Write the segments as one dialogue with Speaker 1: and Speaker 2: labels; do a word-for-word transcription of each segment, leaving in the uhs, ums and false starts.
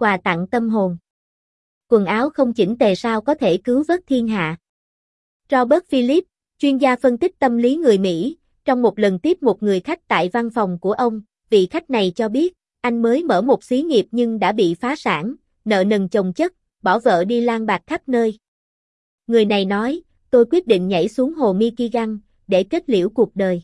Speaker 1: quà tặng tâm hồn. Quần áo không chỉnh tề sao có thể cứu vớt thiên hạ. Robert Philip, chuyên gia phân tích tâm lý người Mỹ, trong một lần tiếp một người khách tại văn phòng của ông, vị khách này cho biết, anh mới mở một xí nghiệp nhưng đã bị phá sản, nợ nần chồng chất, bỏ vợ đi lang bạc khắp nơi. Người này nói, tôi quyết định nhảy xuống hồ Michigan, để kết liễu cuộc đời.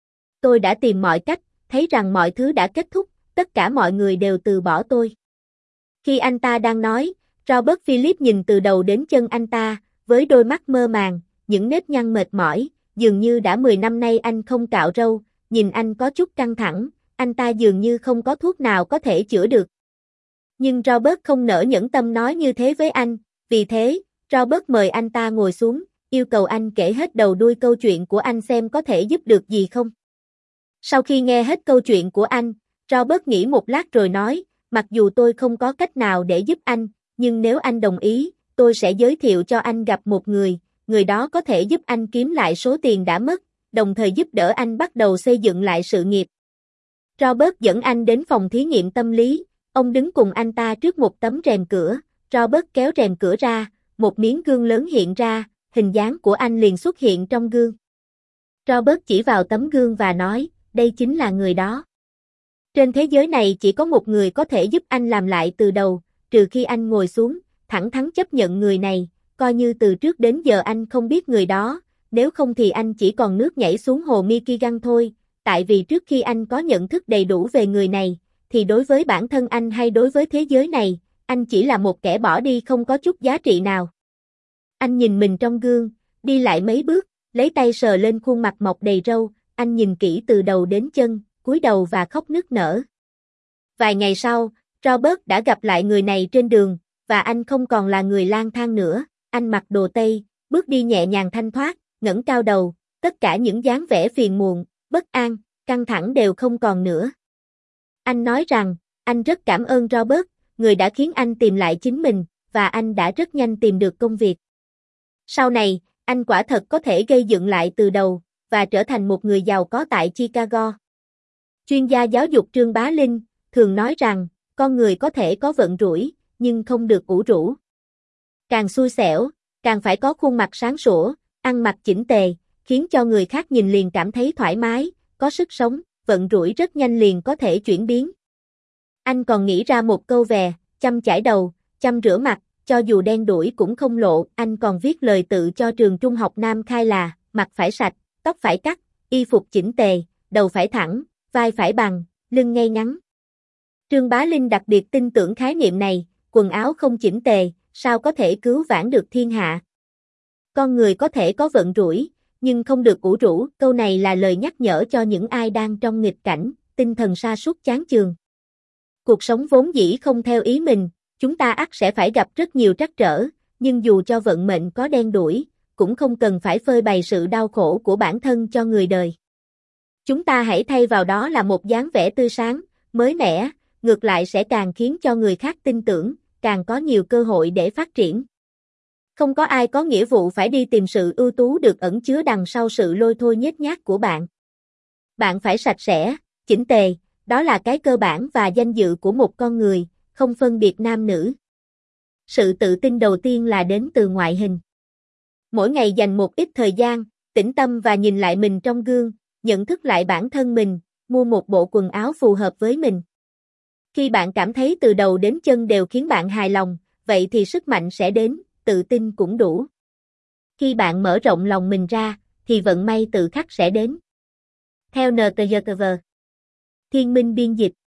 Speaker 1: Tôi đã tìm mọi cách, thấy rằng mọi thứ đã kết thúc, tất cả mọi người đều từ bỏ tôi. Khi anh ta đang nói, Robert Philip nhìn từ đầu đến chân anh ta, với đôi mắt mơ màng, những nếp nhăn mệt mỏi, dường như đã mười năm nay anh không cạo râu, nhìn anh có chút căng thẳng, anh ta dường như không có thuốc nào có thể chữa được. Nhưng Robert không nỡ nhẫn tâm nói như thế với anh, vì thế, Robert mời anh ta ngồi xuống, yêu cầu anh kể hết đầu đuôi câu chuyện của anh xem có thể giúp được gì không. Sau khi nghe hết câu chuyện của anh, Robert nghĩ một lát rồi nói, mặc dù tôi không có cách nào để giúp anh, nhưng nếu anh đồng ý, tôi sẽ giới thiệu cho anh gặp một người, người đó có thể giúp anh kiếm lại số tiền đã mất, đồng thời giúp đỡ anh bắt đầu xây dựng lại sự nghiệp. Robert dẫn anh đến phòng thí nghiệm tâm lý, ông đứng cùng anh ta trước một tấm rèm cửa, Robert kéo rèm cửa ra, một miếng gương lớn hiện ra, hình dáng của anh liền xuất hiện trong gương. Robert chỉ vào tấm gương và nói, đây chính là người đó. Trên thế giới này chỉ có một người có thể giúp anh làm lại từ đầu, trừ khi anh ngồi xuống, thẳng thắn chấp nhận người này, coi như từ trước đến giờ anh không biết người đó, nếu không thì anh chỉ còn nước nhảy xuống hồ Michigan thôi, tại vì trước khi anh có nhận thức đầy đủ về người này, thì đối với bản thân anh hay đối với thế giới này, anh chỉ là một kẻ bỏ đi không có chút giá trị nào. Anh nhìn mình trong gương, đi lại mấy bước, lấy tay sờ lên khuôn mặt mọc đầy râu, anh nhìn kỹ từ đầu đến chân, cúi đầu và khóc nức nở. Vài ngày sau, Robert đã gặp lại người này trên đường, và anh không còn là người lang thang nữa, anh mặc đồ Tây, bước đi nhẹ nhàng thanh thoát, ngẩng cao đầu, tất cả những dáng vẻ phiền muộn, bất an, căng thẳng đều không còn nữa. Anh nói rằng, anh rất cảm ơn Robert, người đã khiến anh tìm lại chính mình, và anh đã rất nhanh tìm được công việc. Sau này, anh quả thật có thể gây dựng lại từ đầu, và trở thành một người giàu có tại Chicago. Chuyên gia giáo dục Trương Bá Linh thường nói rằng, con người có thể có vận rủi, nhưng không được ủ rũ. Càng xui xẻo, càng phải có khuôn mặt sáng sủa, ăn mặc chỉnh tề, khiến cho người khác nhìn liền cảm thấy thoải mái, có sức sống, vận rủi rất nhanh liền có thể chuyển biến. Anh còn nghĩ ra một câu về, chăm chải đầu, chăm rửa mặt, cho dù đen đủi cũng không lộ, anh còn viết lời tự cho trường trung học Nam Khai là, mặt phải sạch, tóc phải cắt, y phục chỉnh tề, đầu phải thẳng, vai phải bằng, lưng ngay ngắn. Trương Bá Linh đặc biệt tin tưởng khái niệm này, quần áo không chỉnh tề, sao có thể cứu vãn được thiên hạ. Con người có thể có vận rủi, nhưng không được ủ rũ, câu này là lời nhắc nhở cho những ai đang trong nghịch cảnh, tinh thần sa sút chán chường. Cuộc sống vốn dĩ không theo ý mình, chúng ta ắt sẽ phải gặp rất nhiều trắc trở, nhưng dù cho vận mệnh có đen đủi, cũng không cần phải phơi bày sự đau khổ của bản thân cho người đời. Chúng ta hãy thay vào đó là một dáng vẻ tươi sáng, mới mẻ, ngược lại sẽ càng khiến cho người khác tin tưởng, càng có nhiều cơ hội để phát triển. Không có ai có nghĩa vụ phải đi tìm sự ưu tú được ẩn chứa đằng sau sự lôi thôi nhếch nhác của bạn. Bạn phải sạch sẽ, chỉnh tề, đó là cái cơ bản và danh dự của một con người, không phân biệt nam nữ. Sự tự tin đầu tiên là đến từ ngoại hình. Mỗi ngày dành một ít thời gian, tĩnh tâm và nhìn lại mình trong gương, nhận thức lại bản thân mình, mua một bộ quần áo phù hợp với mình. Khi bạn cảm thấy từ đầu đến chân đều khiến bạn hài lòng, vậy thì sức mạnh sẽ đến, tự tin cũng đủ. Khi bạn mở rộng lòng mình ra, thì vận may tự khắc sẽ đến. Theo en tê giê tê vê. Thiên Minh biên dịch.